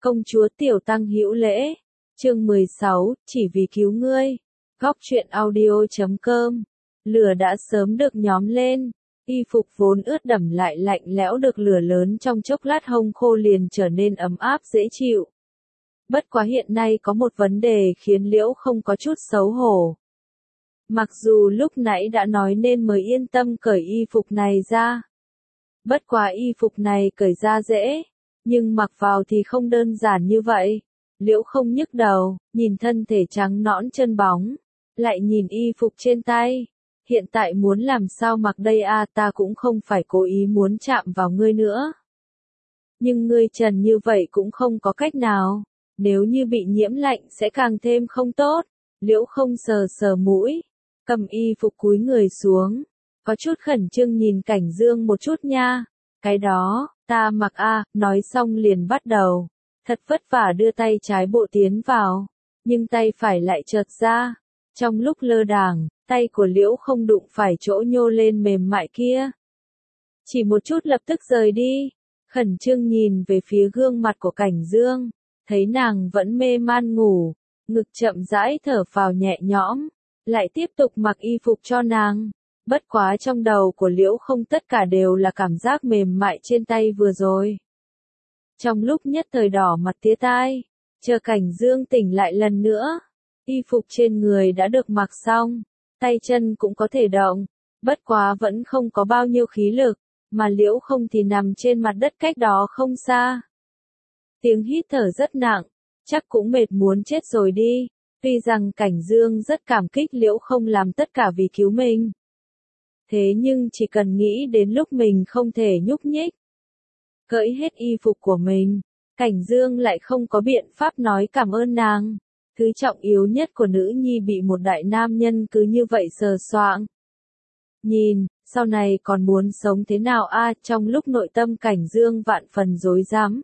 Công chúa Tiểu Tăng hữu lễ. Chương 16, chỉ vì cứu ngươi. Góc truyện audio.com. Lửa đã sớm được nhóm lên. Y phục vốn ướt đẫm lại lạnh lẽo được lửa lớn trong chốc lát hong khô liền trở nên ấm áp dễ chịu. Bất quá hiện nay có một vấn đề khiến Liễu không có chút xấu hổ. Mặc dù lúc nãy đã nói nên mới yên tâm cởi y phục này ra. Bất quá y phục này cởi ra dễ, nhưng mặc vào thì không đơn giản như vậy. Liễu không nhức đầu, nhìn thân thể trắng nõn chân bóng, lại nhìn y phục trên tay. Hiện tại muốn làm sao mặc đây à, ta cũng không phải cố ý muốn chạm vào ngươi nữa. Nhưng ngươi trần như vậy cũng không có cách nào, nếu như bị nhiễm lạnh sẽ càng thêm không tốt. Liễu không sờ sờ mũi, cầm y phục cúi người xuống, có chút khẩn trương nhìn Cảnh Dương một chút nha. Cái đó, ta mặc a, nói xong liền bắt đầu. Thật vất vả đưa tay trái bộ tiến vào, nhưng tay phải lại chợt ra. Trong lúc lơ đàng, tay của Liễu không đụng phải chỗ nhô lên mềm mại kia. Chỉ một chút lập tức rời đi, khẩn trương nhìn về phía gương mặt của Cảnh Dương, thấy nàng vẫn mê man ngủ, ngực chậm rãi thở phào nhẹ nhõm, lại tiếp tục mặc y phục cho nàng. Bất quá trong đầu của Liễu không tất cả đều là cảm giác mềm mại trên tay vừa rồi. Trong lúc nhất thời đỏ mặt tía tai, chờ Cảnh Dương tỉnh lại lần nữa, y phục trên người đã được mặc xong, tay chân cũng có thể động, bất quá vẫn không có bao nhiêu khí lực, mà Liễu không thì nằm trên mặt đất cách đó không xa. Tiếng hít thở rất nặng, chắc cũng mệt muốn chết rồi đi, tuy rằng Cảnh Dương rất cảm kích Liễu không làm tất cả vì cứu mình. Thế nhưng chỉ cần nghĩ đến lúc mình không thể nhúc nhích, cởi hết y phục của mình, Cảnh Dương lại không có biện pháp nói cảm ơn nàng. Thứ trọng yếu nhất của nữ nhi bị một đại nam nhân cứ như vậy sờ soạng. Nhìn, sau này còn muốn sống thế nào a? Trong lúc nội tâm Cảnh Dương vạn phần rối rắm.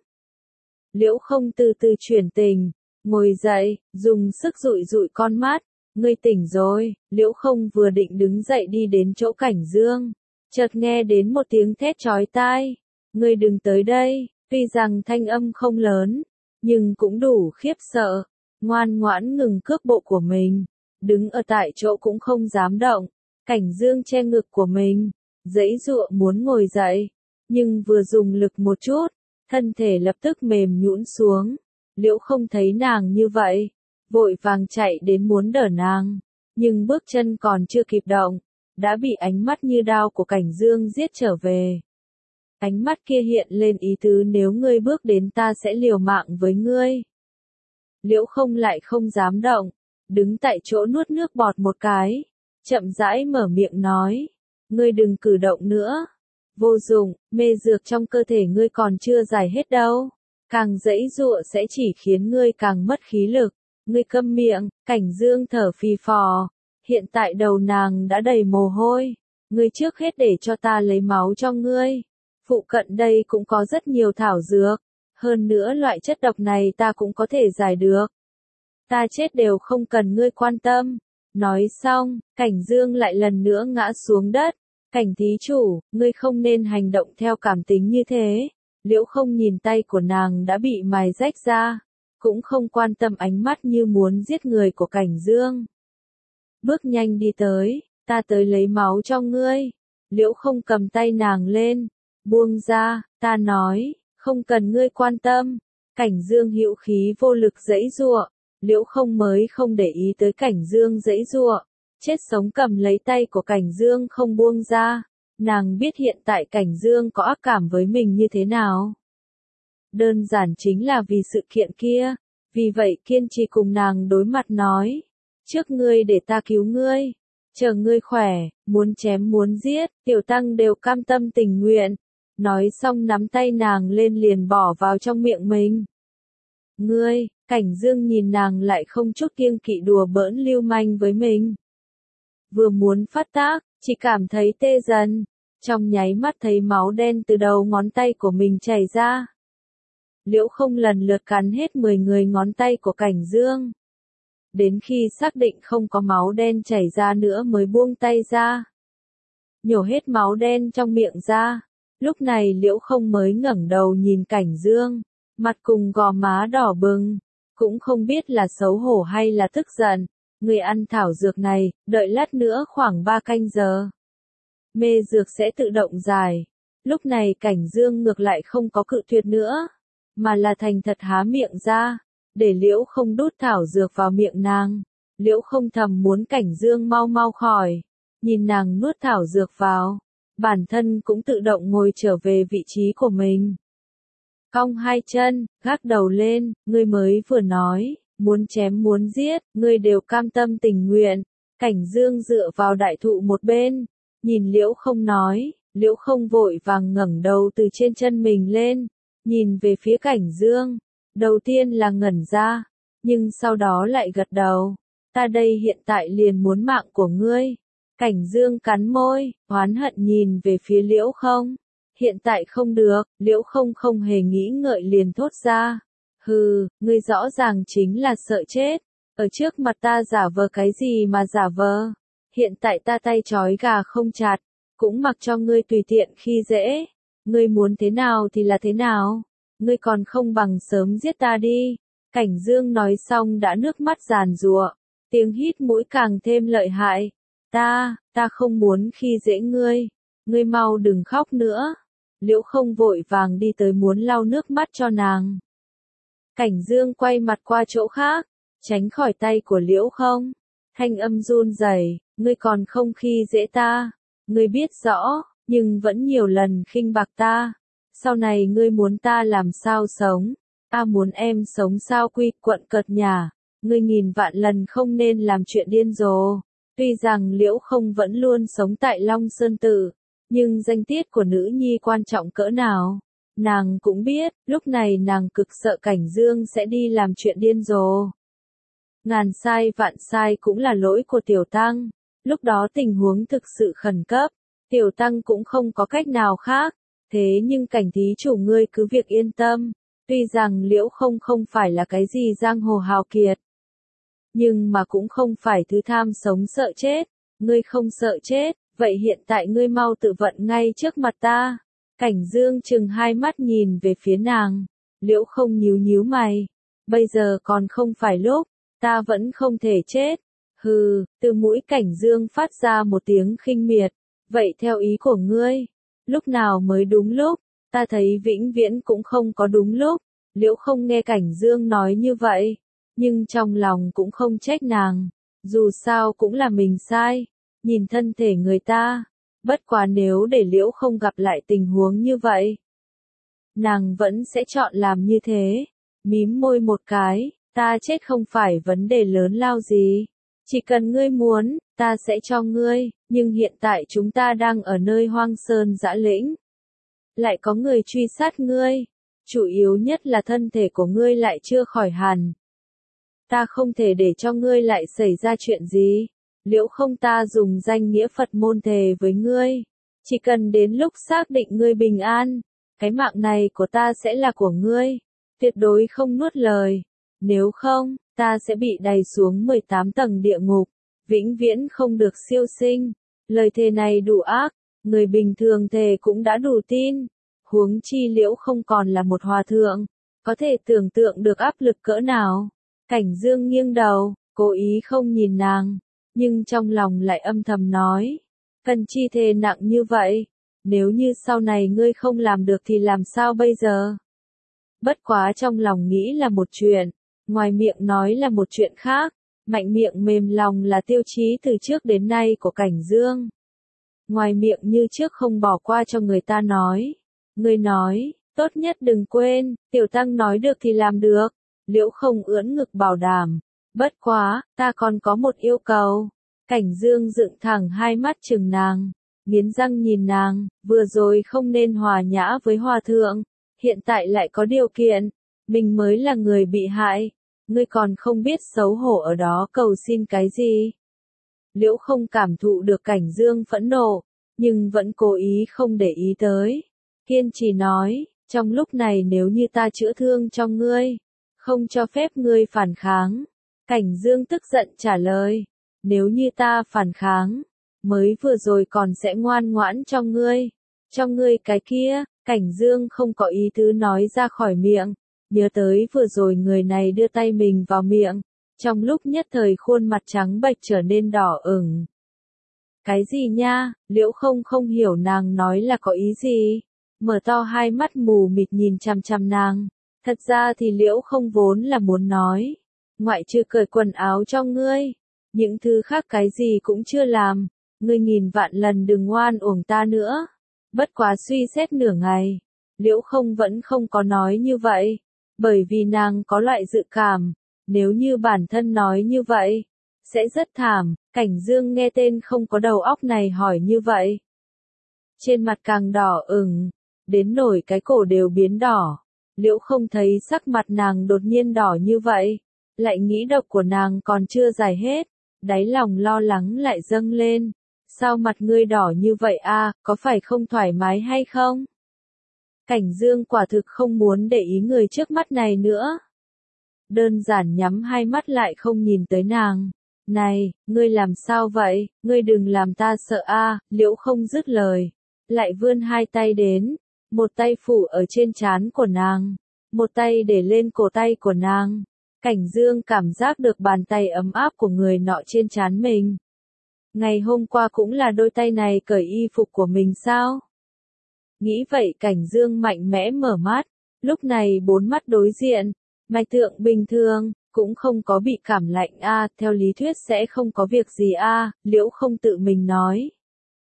Liễu không từ từ chuyển tình, ngồi dậy, dùng sức dụi dụi con mắt. Ngươi tỉnh rồi. Liễu không vừa định đứng dậy đi đến chỗ Cảnh Dương, chợt nghe đến một tiếng thét chói tai. Ngươi đừng tới đây. Tuy rằng thanh âm không lớn, nhưng cũng đủ khiếp sợ. Ngoan ngoãn ngừng cước bộ của mình, đứng ở tại chỗ cũng không dám động. Cảnh Dương che ngực của mình, giãy giụa muốn ngồi dậy, nhưng vừa dùng lực một chút, thân thể lập tức mềm nhũn xuống. Liễu không thấy nàng như vậy, vội vàng chạy đến muốn đỡ nàng, nhưng bước chân còn chưa kịp động, đã bị ánh mắt như đao của Cảnh Dương giết trở về. Ánh mắt kia hiện lên ý tứ nếu ngươi bước đến ta sẽ liều mạng với ngươi. Liễu không lại không dám động, đứng tại chỗ nuốt nước bọt một cái, chậm rãi mở miệng nói, ngươi đừng cử động nữa. Vô dụng, mê dược trong cơ thể ngươi còn chưa giải hết đâu. Càng giãy giụa sẽ chỉ khiến ngươi càng mất khí lực. Ngươi câm miệng. Cảnh Dương thở phì phò. Hiện tại đầu nàng đã đầy mồ hôi. Ngươi trước hết để cho ta lấy máu cho ngươi. Phụ cận đây cũng có rất nhiều thảo dược. Hơn nữa loại chất độc này ta cũng có thể giải được. Ta chết đều không cần ngươi quan tâm. Nói xong, Cảnh Dương lại lần nữa ngã xuống đất. Cảnh thí chủ, ngươi không nên hành động theo cảm tính như thế. Liễu không nhìn tay của nàng đã bị mài rách ra, cũng không quan tâm ánh mắt như muốn giết người của Cảnh Dương. Bước nhanh đi tới, ta tới lấy máu cho ngươi. Liễu không cầm tay nàng lên, buông ra, ta nói, không cần ngươi quan tâm. Cảnh Dương hữu khí vô lực giãy giụa, Liễu không mới không để ý tới Cảnh Dương giãy giụa, chết sống cầm lấy tay của Cảnh Dương không buông ra. Nàng biết hiện tại Cảnh Dương có ác cảm với mình như thế nào. Đơn giản chính là vì sự kiện kia, vì vậy kiên trì cùng nàng đối mặt nói, trước ngươi để ta cứu ngươi, chờ ngươi khỏe, muốn chém muốn giết, Tiểu Tăng đều cam tâm tình nguyện. Nói xong nắm tay nàng lên liền bỏ vào trong miệng mình. Ngươi, Cảnh Dương nhìn nàng lại không chút kiêng kỵ đùa bỡn lưu manh với mình. Vừa muốn phát tác, chỉ cảm thấy tê dần, trong nháy mắt thấy máu đen từ đầu ngón tay của mình chảy ra. Liễu không lần lượt cắn hết 10 người ngón tay của Cảnh Dương. Đến khi xác định không có máu đen chảy ra nữa mới buông tay ra. Nhổ hết máu đen trong miệng ra. Lúc này Liễu không mới ngẩng đầu nhìn Cảnh Dương, mặt cùng gò má đỏ bừng, cũng không biết là xấu hổ hay là tức giận. Người ăn thảo dược này, đợi lát nữa khoảng 3 canh giờ. Mê dược sẽ tự động giải. Lúc này Cảnh Dương ngược lại không có cự tuyệt nữa, mà là thành thật há miệng ra, để Liễu Không đút thảo dược vào miệng nàng. Liễu Không thầm muốn Cảnh Dương mau mau khỏi, nhìn nàng nuốt thảo dược vào, bản thân cũng tự động ngồi trở về vị trí của mình. Cong hai chân, gác đầu lên, ngươi mới vừa nói, muốn chém muốn giết, ngươi đều cam tâm tình nguyện. Cảnh Dương dựa vào đại thụ một bên, nhìn Liễu Không nói, Liễu Không vội vàng ngẩng đầu từ trên chân mình lên, nhìn về phía Cảnh Dương, đầu tiên là ngẩn ra, nhưng sau đó lại gật đầu, ta đây hiện tại liền muốn mạng của ngươi. Cảnh Dương cắn môi, oán hận nhìn về phía Liễu Không. Hiện tại không được, Liễu Không không hề nghĩ ngợi liền thốt ra. Hừ, ngươi rõ ràng chính là sợ chết. Ở trước mặt ta giả vờ cái gì mà giả vờ. Hiện tại ta tay trói gà không chặt, cũng mặc cho ngươi tùy tiện khi dễ. Ngươi muốn thế nào thì là thế nào. Ngươi còn không bằng sớm giết ta đi. Cảnh Dương nói xong đã nước mắt giàn giụa, tiếng hít mũi càng thêm lợi hại. Ta không muốn khi dễ ngươi. Ngươi mau đừng khóc nữa. Liễu Không vội vàng đi tới muốn lau nước mắt cho nàng. Cảnh Dương quay mặt qua chỗ khác, tránh khỏi tay của Liễu Không. Thanh âm run rẩy, ngươi còn không khi dễ ta. Ngươi biết rõ, nhưng vẫn nhiều lần khinh bạc ta. Sau này ngươi muốn ta làm sao sống? Ta muốn em sống sao quy quận cợt nhả. Ngươi nghìn vạn lần không nên làm chuyện điên rồ. Tuy rằng Liễu Không vẫn luôn sống tại Long Sơn Tự, nhưng danh tiết của nữ nhi quan trọng cỡ nào, nàng cũng biết, lúc này nàng cực sợ Cảnh Dương sẽ đi làm chuyện điên rồ. Ngàn sai vạn sai cũng là lỗi của Tiểu Tăng, lúc đó tình huống thực sự khẩn cấp, Tiểu Tăng cũng không có cách nào khác, thế nhưng Cảnh thí chủ ngươi cứ việc yên tâm, tuy rằng Liễu Không không phải là cái gì giang hồ hào kiệt, nhưng mà cũng không phải thứ tham sống sợ chết, ngươi không sợ chết. Vậy hiện tại ngươi mau tự vận ngay trước mặt ta. Cảnh Dương chừng hai mắt nhìn về phía nàng. Liễu Không nhíu nhíu mày. Bây giờ còn không phải lúc. Ta vẫn không thể chết. Hừ, từ mũi Cảnh Dương phát ra một tiếng khinh miệt. Vậy theo ý của ngươi, lúc nào mới đúng lúc? Ta thấy vĩnh viễn cũng không có đúng lúc. Liễu Không nghe Cảnh Dương nói như vậy, nhưng trong lòng cũng không trách nàng. Dù sao cũng là mình sai. Nhìn thân thể người ta, bất quá nếu để Liễu Không gặp lại tình huống như vậy, nàng vẫn sẽ chọn làm như thế. Mím môi một cái, ta chết không phải vấn đề lớn lao gì. Chỉ cần ngươi muốn, ta sẽ cho ngươi, nhưng hiện tại chúng ta đang ở nơi hoang sơn dã lĩnh. Lại có người truy sát ngươi, chủ yếu nhất là thân thể của ngươi lại chưa khỏi hẳn. Ta không thể để cho ngươi lại xảy ra chuyện gì. Liễu Không, ta dùng danh nghĩa Phật môn thề với ngươi, chỉ cần đến lúc xác định ngươi bình an, cái mạng này của ta sẽ là của ngươi, tuyệt đối không nuốt lời, nếu không, ta sẽ bị đày xuống 18 tầng địa ngục, vĩnh viễn không được siêu sinh. Lời thề này đủ ác, người bình thường thề cũng đã đủ tin, huống chi Liễu Không còn là một hòa thượng, có thể tưởng tượng được áp lực cỡ nào. Cảnh Dương nghiêng đầu, cố ý không nhìn nàng, nhưng trong lòng lại âm thầm nói, cần chi thề nặng như vậy, nếu như sau này ngươi không làm được thì làm sao bây giờ? Bất quá trong lòng nghĩ là một chuyện, ngoài miệng nói là một chuyện khác, mạnh miệng mềm lòng là tiêu chí từ trước đến nay của Cảnh Dương. Ngoài miệng như trước không bỏ qua cho người ta nói, ngươi nói, tốt nhất đừng quên, Tiểu Tăng nói được thì làm được. Liễu Không ưỡn ngực bảo đảm. Bất quá, ta còn có một yêu cầu. Cảnh Dương dựng thẳng hai mắt chừng nàng, nghiến răng nhìn nàng, vừa rồi không nên hòa nhã với hòa thượng, hiện tại lại có điều kiện, mình mới là người bị hại, ngươi còn không biết xấu hổ ở đó cầu xin cái gì. Liễu Không cảm thụ được Cảnh Dương phẫn nộ, nhưng vẫn cố ý không để ý tới, kiên trì nói, trong lúc này nếu như ta chữa thương cho ngươi, không cho phép ngươi phản kháng. Cảnh Dương tức giận trả lời, nếu như ta phản kháng, mới vừa rồi còn sẽ ngoan ngoãn cho ngươi cái kia. Cảnh Dương không có ý tứ nói ra khỏi miệng, nhớ tới vừa rồi người này đưa tay mình vào miệng, trong lúc nhất thời khuôn mặt trắng bệch trở nên đỏ ửng. Cái gì nha, Liễu Không không hiểu nàng nói là có ý gì, mở to hai mắt mù mịt nhìn chằm chằm nàng. Thật ra thì Liễu Không vốn là muốn nói, ngoại trừ cởi quần áo cho ngươi, những thứ khác cái gì cũng chưa làm, ngươi nghìn vạn lần đừng ngoan uổng ta nữa. Bất quá suy xét nửa ngày, Liễu Không vẫn không có nói như vậy, bởi vì nàng có loại dự cảm, nếu như bản thân nói như vậy, sẽ rất thảm. Cảnh Dương nghe tên không có đầu óc này hỏi như vậy. Trên mặt càng đỏ ửng, đến nổi cái cổ đều biến đỏ. Liễu Không thấy sắc mặt nàng đột nhiên đỏ như vậy, lại nghĩ độc của nàng còn chưa giải hết, đáy lòng lo lắng lại dâng lên. Sao mặt ngươi đỏ như vậy a, có phải không thoải mái hay không? Cảnh Dương quả thực không muốn để ý người trước mắt này nữa. Đơn giản nhắm hai mắt lại không nhìn tới nàng. Này, ngươi làm sao vậy, ngươi đừng làm ta sợ a. Liễu Không dứt lời, lại vươn hai tay đến, một tay phủ ở trên trán của nàng, một tay để lên cổ tay của nàng. Cảnh Dương cảm giác được bàn tay ấm áp của người nọ trên trán mình. Ngày hôm qua cũng là đôi tay này cởi y phục của mình sao? Nghĩ vậy Cảnh Dương mạnh mẽ mở mắt, lúc này bốn mắt đối diện, mạch tượng bình thường, cũng không có bị cảm lạnh a, theo lý thuyết sẽ không có việc gì a, Liễu Không tự mình nói.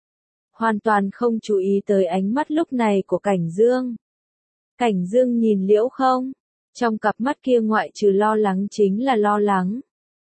Hoàn toàn không chú ý tới ánh mắt lúc này của Cảnh Dương. Cảnh Dương nhìn Liễu Không, trong cặp mắt kia ngoại trừ lo lắng chính là lo lắng.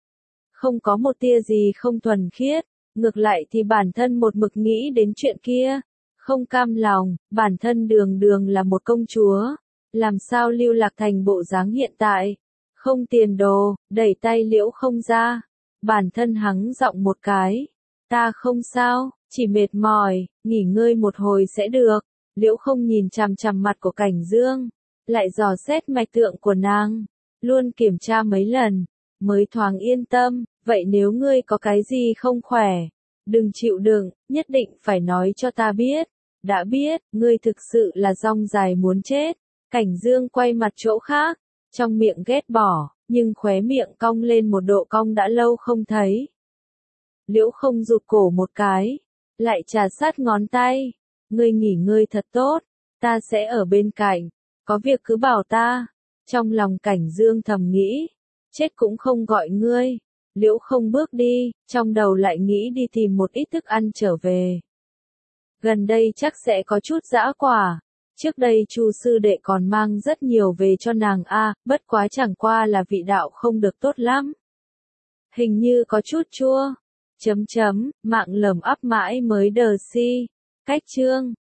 Không có một tia gì không thuần khiết, ngược lại thì bản thân một mực nghĩ đến chuyện kia, không cam lòng, bản thân đường đường là một công chúa, làm sao lưu lạc thành bộ dáng hiện tại, không tiền đồ, đẩy tay Liễu Không ra, bản thân hắng giọng một cái, ta không sao, chỉ mệt mỏi, nghỉ ngơi một hồi sẽ được. Liễu Không nhìn chằm chằm mặt của Cảnh Dương, lại dò xét mạch tượng của nàng, luôn kiểm tra mấy lần, mới thoáng yên tâm. Vậy nếu ngươi có cái gì không khỏe, đừng chịu đựng, nhất định phải nói cho ta biết. Đã biết, ngươi thực sự là rong dài muốn chết. Cảnh Dương quay mặt chỗ khác, trong miệng ghét bỏ, nhưng khóe miệng cong lên một độ cong đã lâu không thấy. Liễu Không rụt cổ một cái, lại trà sát ngón tay. Ngươi nghỉ ngơi thật tốt, ta sẽ ở bên cạnh, có việc cứ bảo ta. Trong lòng Cảnh Dương thầm nghĩ, chết cũng không gọi ngươi. Liễu Không bước đi, trong đầu lại nghĩ đi tìm một ít thức ăn trở về. Gần đây chắc sẽ có chút dã quả. Trước đây Chu sư đệ còn mang rất nhiều về cho nàng a, bất quá chẳng qua là vị đạo không được tốt lắm. Hình như có chút chua. Mạng lầm ắp mãi mới đờ si. Cách chương